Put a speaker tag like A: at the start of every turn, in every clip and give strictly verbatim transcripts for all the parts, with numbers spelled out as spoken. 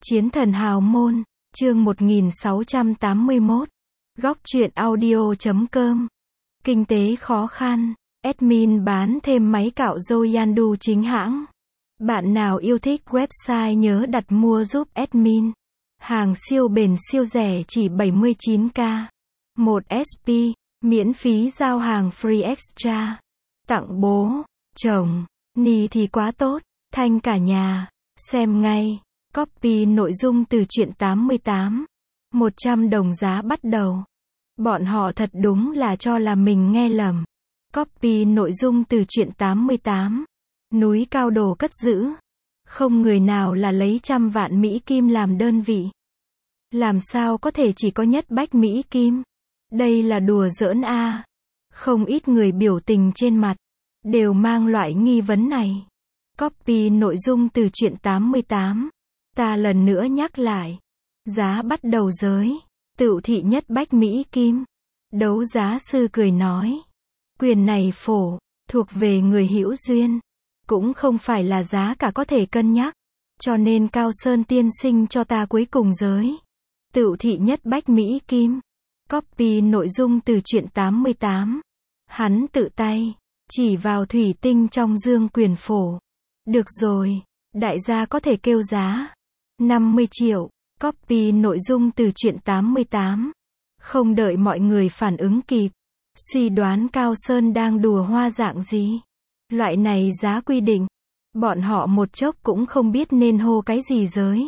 A: Chiến thần hào môn, chương một nghìn sáu trăm tám mươi mốt. Góc truyện audio chấm com. Kinh tế khó khăn, admin bán thêm máy cạo râu Yandu chính hãng. Bạn nào yêu thích website nhớ đặt mua giúp admin. Hàng siêu bền siêu rẻ chỉ bảy mươi chín k. một ét pê, miễn phí giao hàng free extra. Tặng bố, chồng, ni thì quá tốt, thanh cả nhà. Xem ngay. Copy nội dung từ truyện tám mươi tám. một trăm đồng giá bắt đầu. Bọn họ thật đúng là cho là mình nghe lầm. Copy nội dung từ truyện tám mươi tám. Núi cao đồ cất giữ. Không người nào là lấy trăm vạn Mỹ Kim làm đơn vị. Làm sao có thể chỉ có nhất bách Mỹ Kim? Đây là đùa giỡn a. À. Không ít người biểu tình trên mặt đều mang loại nghi vấn này. Copy nội dung từ truyện tám mươi tám. Ta lần nữa nhắc lại. Giá bắt đầu giới. Tựu thị nhất bách Mỹ Kim. Đấu giá sư cười nói. Quyền này phổ, thuộc về người hữu duyên. Cũng không phải là giá cả có thể cân nhắc. Cho nên Cao Sơn tiên sinh cho ta cuối cùng giới. Tựu thị nhất bách Mỹ Kim. Copy nội dung từ truyện tám mươi tám. Hắn tự tay chỉ vào thủy tinh trong dương quyền phổ. Được rồi, đại gia có thể kêu giá năm mươi triệu. Copy nội dung từ truyện tám mươi tám. Không đợi mọi người phản ứng kịp, suy đoán Cao Sơn đang đùa hoa dạng gì. Loại này giá quy định, bọn họ một chốc cũng không biết nên hô cái gì giới.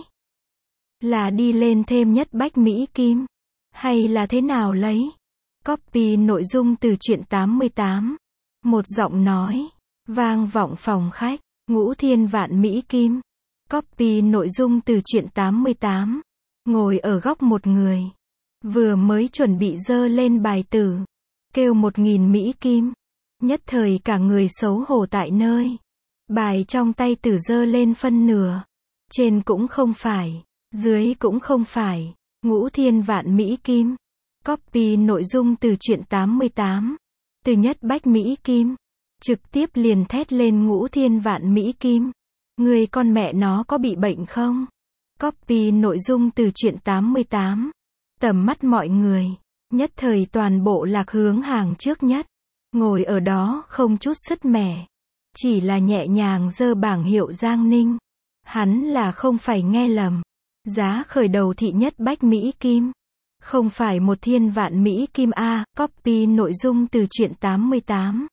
A: Là đi lên thêm nhất bách Mỹ Kim, hay là thế nào lấy. Copy nội dung từ truyện tám mươi tám. Một giọng nói vang vọng phòng khách. Ngũ thiên vạn Mỹ Kim. Copy nội dung từ truyện tám mươi tám. Ngồi ở góc một người. Vừa mới chuẩn bị dơ lên bài tử. Kêu một nghìn Mỹ Kim. Nhất thời cả người xấu hổ tại nơi. Bài trong tay tử dơ lên phân nửa. Trên cũng không phải. Dưới cũng không phải. Ngũ thiên vạn Mỹ Kim. Copy nội dung từ truyện tám mươi tám. Từ nhất bách Mỹ Kim. Trực tiếp liền thét lên ngũ thiên vạn Mỹ Kim. Người con mẹ nó có bị bệnh không? Copy nội dung từ truyện tám mươi tám. Tầm mắt mọi người. Nhất thời toàn bộ lạc hướng hàng trước nhất. Ngồi ở đó không chút sứt mẻ. Chỉ là nhẹ nhàng giơ bảng hiệu Giang Ninh. Hắn là không phải nghe lầm. Giá khởi đầu thị nhất bách Mỹ Kim. Không phải một thiên vạn Mỹ Kim A. Copy nội dung từ truyện tám mươi tám.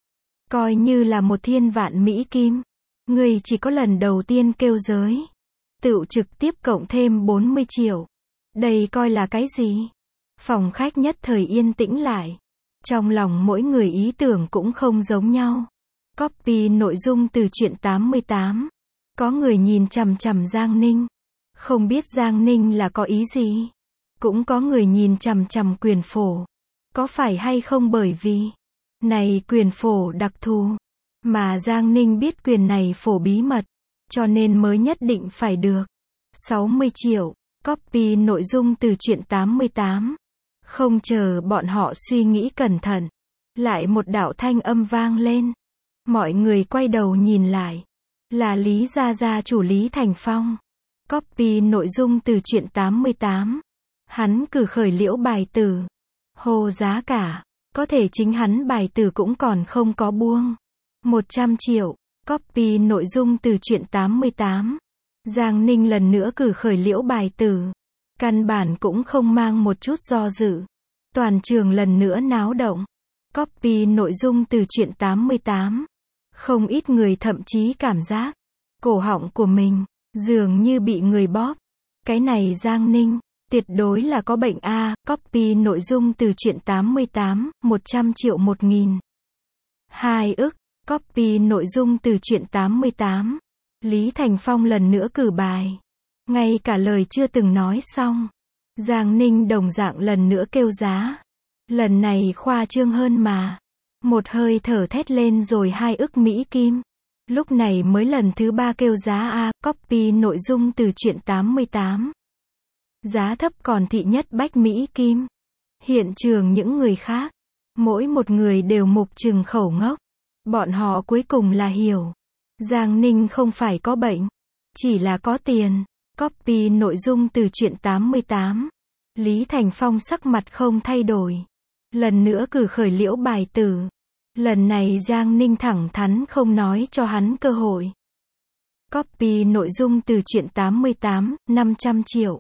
A: Coi như là một thiên vạn Mỹ Kim. Người chỉ có lần đầu tiên kêu giới. Tựu trực tiếp cộng thêm bốn mươi triệu. Đây coi là cái gì? Phòng khách nhất thời yên tĩnh lại. Trong lòng mỗi người ý tưởng cũng không giống nhau. Copy nội dung từ truyện tám mươi tám. Có người nhìn chằm chằm Giang Ninh. Không biết Giang Ninh là có ý gì. Cũng có người nhìn chằm chằm quyền phổ. Có phải hay không bởi vì này quyền phổ đặc thù. Mà Giang Ninh biết quyền này phổ bí mật. Cho nên mới nhất định phải được. sáu mươi triệu. Copy nội dung từ truyện tám mươi tám. Không chờ bọn họ suy nghĩ cẩn thận. Lại một đạo thanh âm vang lên. Mọi người quay đầu nhìn lại. Là Lý Gia Gia chủ Lý Thành Phong. Copy nội dung từ truyện tám mươi tám. Hắn cử khởi liễu bài tử. Hô giá cả. Có thể chính hắn bài tử cũng còn không có buông. một trăm triệu. Copy nội dung từ truyện tám mươi tám. Giang Ninh lần nữa cử khởi liễu bài tử. Căn bản cũng không mang một chút do dự. Toàn trường lần nữa náo động. Copy nội dung từ truyện tám mươi tám. Không ít người thậm chí cảm giác cổ họng của mình dường như bị người bóp. Cái này Giang Ninh tuyệt đối là có bệnh a. Copy nội dung từ truyện tám mươi tám. một trăm triệu một nghìn. Hai ức. Copy nội dung từ truyện tám mươi tám. Lý Thành Phong lần nữa cử bài. Ngay cả lời chưa từng nói xong. Giang Ninh đồng dạng lần nữa kêu giá. Lần này khoa trương hơn mà. Một hơi thở thét lên rồi hai ức Mỹ Kim. Lúc này mới lần thứ ba kêu giá A. Copy nội dung từ truyện tám mươi tám. Giá thấp còn thị nhất bách Mỹ Kim. Hiện trường những người khác. Mỗi một người đều mục trừng khẩu ngốc. Bọn họ cuối cùng là hiểu. Giang Ninh không phải có bệnh. Chỉ là có tiền. Copy nội dung từ truyện tám mươi tám. Lý Thành Phong sắc mặt không thay đổi. Lần nữa cử khởi liễu bài tử. Lần này Giang Ninh thẳng thắn không nói cho hắn cơ hội. Copy nội dung từ truyện tám mươi tám, năm trăm triệu.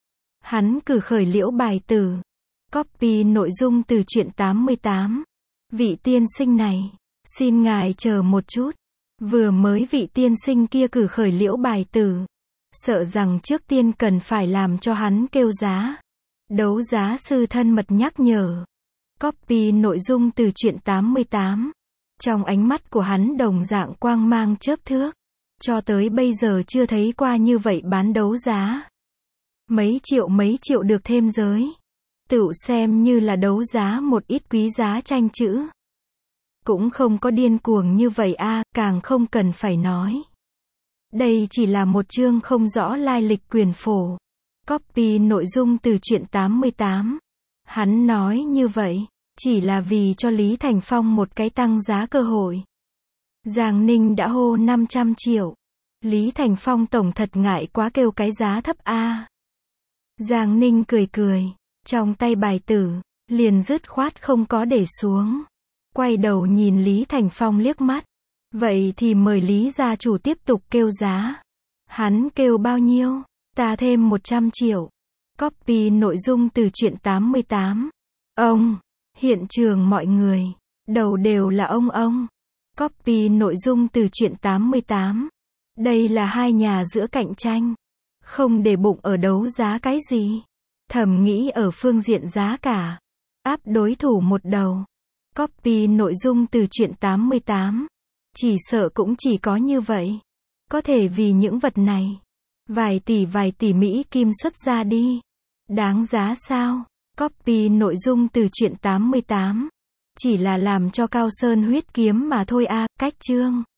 A: Hắn cử khởi liễu bài tử. Copy nội dung từ truyện tám mươi tám. Vị tiên sinh này, xin ngài chờ một chút. Vừa mới vị tiên sinh kia cử khởi liễu bài tử. Sợ rằng trước tiên cần phải làm cho hắn kêu giá. Đấu giá sư thân mật nhắc nhở. Copy nội dung từ truyện tám mươi tám. Trong ánh mắt của hắn đồng dạng quang mang chớp thước. Cho tới bây giờ chưa thấy qua như vậy bán đấu giá. Mấy triệu mấy triệu được thêm giới. Tựu xem như là đấu giá một ít quý giá tranh chữ. Cũng không có điên cuồng như vậy a, càng không cần phải nói. Đây chỉ là một chương không rõ lai lịch quyền phổ. Copy nội dung từ truyện tám mươi tám. Hắn nói như vậy, chỉ là vì cho Lý Thành Phong một cái tăng giá cơ hội. Giang Ninh đã hô năm trăm triệu. Lý Thành Phong tổng thật ngại quá kêu cái giá thấp a. Giang Ninh cười cười, trong tay bài tử, liền dứt khoát không có để xuống. Quay đầu nhìn Lý Thành Phong liếc mắt. Vậy thì mời Lý gia chủ tiếp tục kêu giá. Hắn kêu bao nhiêu? Ta thêm một trăm triệu. Copy nội dung từ truyện tám mươi tám. Ông, hiện trường mọi người, đầu đều là ông ông. Copy nội dung từ truyện tám mươi tám. Đây là hai nhà giữa cạnh tranh. Không để bụng ở đấu giá cái gì. Thầm nghĩ ở phương diện giá cả. Áp đối thủ một đầu. Copy nội dung từ truyện tám mươi tám. Chỉ sợ cũng chỉ có như vậy. Có thể vì những vật này. Vài tỷ vài tỷ Mỹ kim xuất ra đi. Đáng giá sao? Copy nội dung từ truyện tám mươi tám. Chỉ là làm cho Cao Sơn huyết kiếm mà thôi a, cách chương.